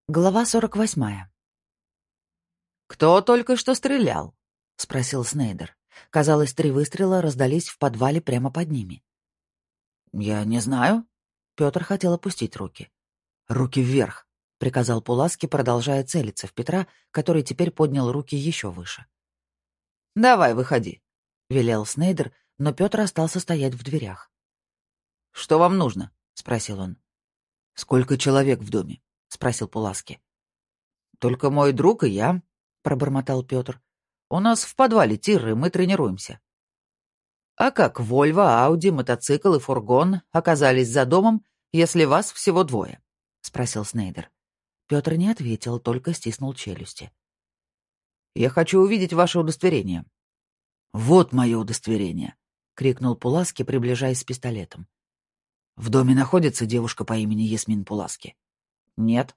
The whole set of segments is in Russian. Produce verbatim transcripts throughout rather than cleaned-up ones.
Глава сорок восьмая. «Кто только что стрелял?» — спросил Снейдер. Казалось, три выстрела раздались в подвале прямо под ними. «Я не знаю». Петр хотел опустить руки. «Руки вверх», — приказал Пуласки, продолжая целиться в Петра, который теперь поднял руки еще выше. «Давай, выходи», — велел Снейдер, но Петр остался стоять в дверях. «Что вам нужно?» — спросил он. «Сколько человек в доме?» — спросил Пуласки. «Только мой друг и я», — пробормотал Петр. «У нас в подвале тир, и мы тренируемся». «А как Вольво, Ауди, мотоцикл и фургон оказались за домом, если вас всего двое?» — спросил Снейдер. Петр не ответил, только стиснул челюсти. «Я хочу увидеть ваше удостоверение». «Вот мое удостоверение!» — крикнул Пуласки, приближаясь с пистолетом. «В доме находится девушка по имени Ясмин Пуласки?» «Нет».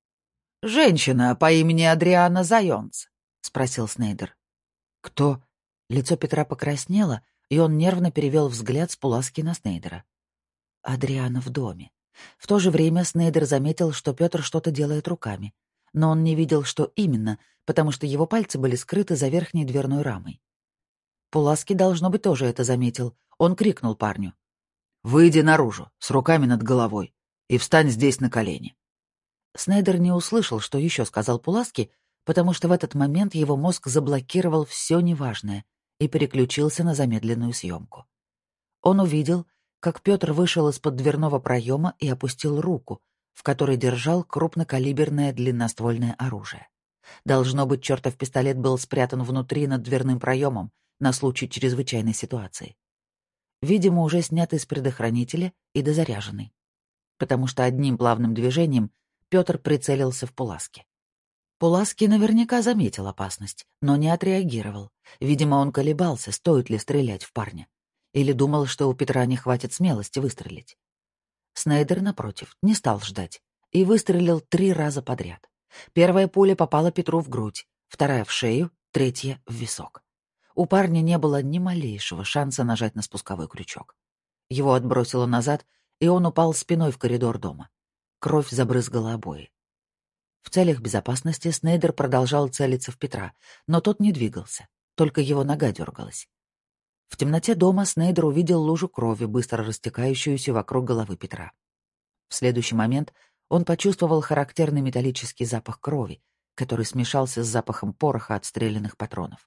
«Женщина по имени Адриана Зайонц?» — спросил Снейдер. «Кто?» Лицо Петра покраснело, и он нервно перевел взгляд с Пуласки на Снейдера. «Адриана в доме». В то же время Снейдер заметил, что Петр что-то делает руками. Но он не видел, что именно, потому что его пальцы были скрыты за верхней дверной рамой. Пуласки, должно быть, тоже это заметил. Он крикнул парню. «Выйди наружу, с руками над головой, и встань здесь на колени». Снейдер не услышал, что еще сказал Пуласки, потому что в этот момент его мозг заблокировал все неважное и переключился на замедленную съемку. Он увидел, как Петр вышел из-под дверного проема и опустил руку, в которой держал крупнокалиберное длинноствольное оружие. Должно быть, чертов пистолет был спрятан внутри над дверным проемом на случай чрезвычайной ситуации. Видимо, уже снятый с предохранителя и дозаряженный, потому что одним плавным движением Петр прицелился в Пуласки. Пуласки наверняка заметил опасность, но не отреагировал. Видимо, он колебался, стоит ли стрелять в парня. Или думал, что у Петра не хватит смелости выстрелить. Снейдер, напротив, не стал ждать и выстрелил три раза подряд. Первая пуля попала Петру в грудь, вторая — в шею, третья — в висок. У парня не было ни малейшего шанса нажать на спусковой крючок. Его отбросило назад, и он упал спиной в коридор дома. Кровь забрызгала обои. В целях безопасности Снейдер продолжал целиться в Петра, но тот не двигался, только его нога дергалась. В темноте дома Снейдер увидел лужу крови, быстро растекающуюся вокруг головы Петра. В следующий момент он почувствовал характерный металлический запах крови, который смешался с запахом пороха от стрелянных патронов.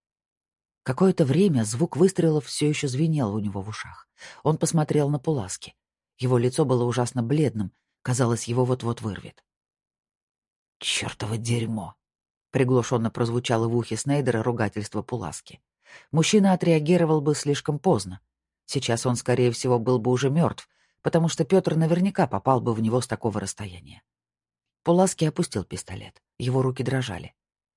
Какое-то время звук выстрелов все еще звенел у него в ушах. Он посмотрел на Пуласки. Его лицо было ужасно бледным, казалось, его вот-вот вырвет. «Чёртово дерьмо!» — приглушенно прозвучало в ухе Снейдера ругательство Пуласки. Мужчина отреагировал бы слишком поздно. Сейчас он, скорее всего, был бы уже мертв, потому что Петр наверняка попал бы в него с такого расстояния. Пуласки опустил пистолет. Его руки дрожали.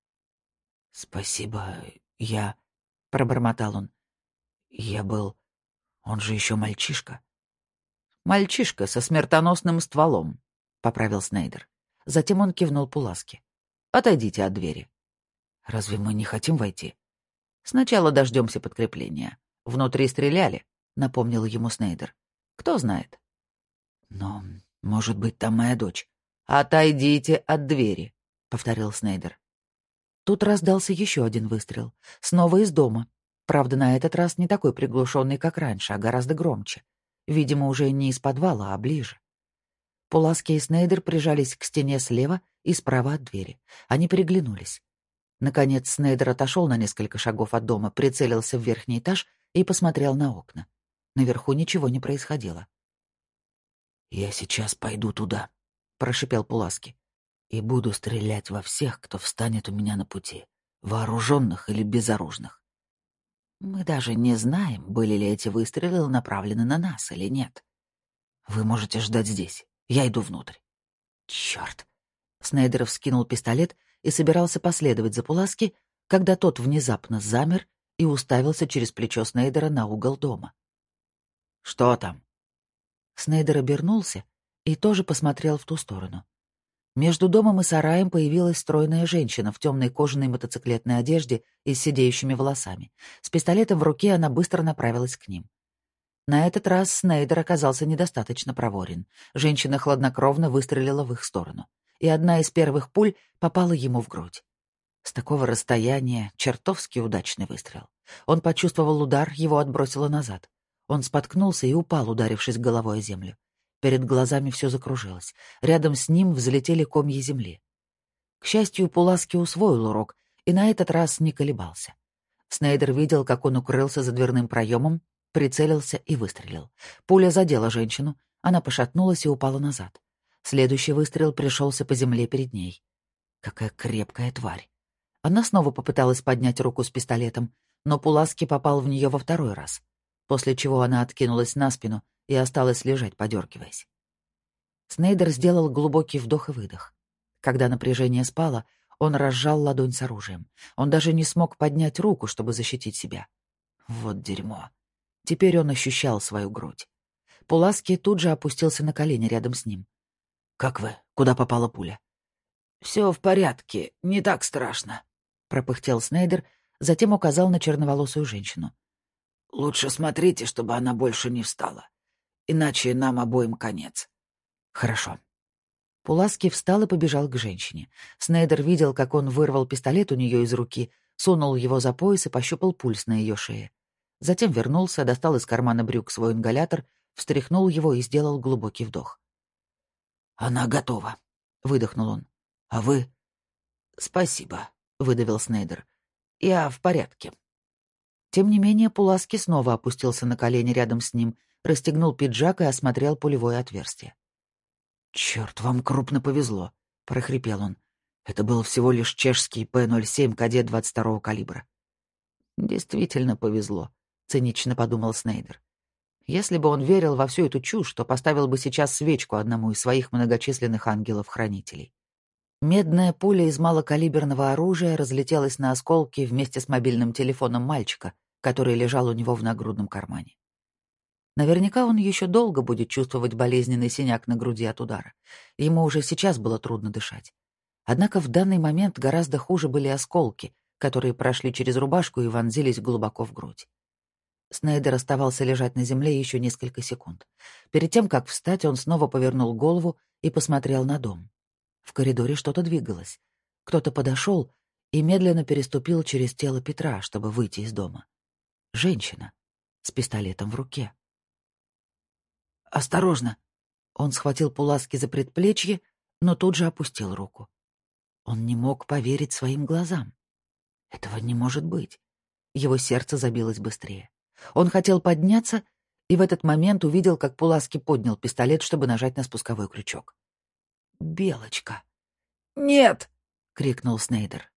«Спасибо, я...» — пробормотал он. «Я был... Он же еще мальчишка». «Мальчишка со смертоносным стволом», — поправил Снейдер. Затем он кивнул Пуласки. «Отойдите от двери». «Разве мы не хотим войти?» «Сначала дождемся подкрепления. Внутри стреляли», — напомнил ему Снейдер. «Кто знает». «Но, может быть, там моя дочь». «Отойдите от двери», — повторил Снейдер. Тут раздался еще один выстрел. Снова из дома. Правда, на этот раз не такой приглушенный, как раньше, а гораздо громче. Видимо, уже не из подвала, а ближе. Пуласки и Снейдер прижались к стене слева и справа от двери. Они переглянулись. Наконец Снейдер отошел на несколько шагов от дома, прицелился в верхний этаж и посмотрел на окна. Наверху ничего не происходило. «Я сейчас пойду туда», — прошипел Пуласки, «и буду стрелять во всех, кто встанет у меня на пути, вооруженных или безоружных. Мы даже не знаем, были ли эти выстрелы направлены на нас или нет. Вы можете ждать здесь. Я иду внутрь». «Черт!» Снейдер вскинул пистолет и собирался последовать за Пуласки, когда тот внезапно замер и уставился через плечо Снейдера на угол дома. «Что там?» Снейдер обернулся и тоже посмотрел в ту сторону. Между домом и сараем появилась стройная женщина в темной кожаной мотоциклетной одежде и с сидеющими волосами. С пистолетом в руке она быстро направилась к ним. На этот раз Снейдер оказался недостаточно проворен. Женщина хладнокровно выстрелила в их сторону. и одна из первых пуль попала ему в грудь. С такого расстояния чертовски удачный выстрел. Он почувствовал удар, его отбросило назад. Он споткнулся и упал, ударившись головой о землю. Перед глазами все закружилось. Рядом с ним взлетели комья земли. К счастью, Пуласки усвоил урок и на этот раз не колебался. Снейдер видел, как он укрылся за дверным проемом, прицелился и выстрелил. Пуля задела женщину, она пошатнулась и упала назад. Следующий выстрел пришелся по земле перед ней. Какая крепкая тварь. Она снова попыталась поднять руку с пистолетом, но Пуласки попал в нее во второй раз, после чего она откинулась на спину и осталась лежать, подергиваясь. Снейдер сделал глубокий вдох и выдох. Когда напряжение спало, он разжал ладонь с оружием. Он даже не смог поднять руку, чтобы защитить себя. Вот дерьмо. Теперь он ощущал свою грудь. Пуласки тут же опустился на колени рядом с ним. «Как вы? Куда попала пуля?» «Все в порядке, не так страшно», — пропыхтел Снейдер, затем указал на черноволосую женщину. «Лучше смотрите, чтобы она больше не встала, иначе нам обоим конец». «Хорошо». Пуласки встал и побежал к женщине. Снейдер видел, как он вырвал пистолет у нее из руки, сунул его за пояс и пощупал пульс на ее шее. Затем вернулся, достал из кармана брюк свой ингалятор, встряхнул его и сделал глубокий вдох. «Она готова», — выдохнул он. «А вы?» «Спасибо», — выдавил Снейдер. «Я в порядке». Тем не менее, Пуласки снова опустился на колени рядом с ним, расстегнул пиджак и осмотрел пулевое отверстие. «Черт, вам крупно повезло», — прохрипел он. «Это был всего лишь чешский П ноль семь кадет двадцать второго калибра». «Действительно повезло», — цинично подумал Снейдер. Если бы он верил во всю эту чушь, то поставил бы сейчас свечку одному из своих многочисленных ангелов-хранителей. Медная пуля из малокалиберного оружия разлетелась на осколки вместе с мобильным телефоном мальчика, который лежал у него в нагрудном кармане. Наверняка он еще долго будет чувствовать болезненный синяк на груди от удара. Ему уже сейчас было трудно дышать. Однако в данный момент гораздо хуже были осколки, которые прошли через рубашку и вонзились глубоко в грудь. Снейдер оставался лежать на земле еще несколько секунд. Перед тем, как встать, он снова повернул голову и посмотрел на дом. В коридоре что-то двигалось. Кто-то подошел и медленно переступил через тело Петра, чтобы выйти из дома. Женщина с пистолетом в руке. «Осторожно!» Он схватил Пуласки за предплечье, но тут же опустил руку. Он не мог поверить своим глазам. Этого не может быть. Его сердце забилось быстрее. Он хотел подняться и в этот момент увидел, как Пуласки поднял пистолет, чтобы нажать на спусковой крючок. «Белочка!» «Нет!» — крикнул Снейдер.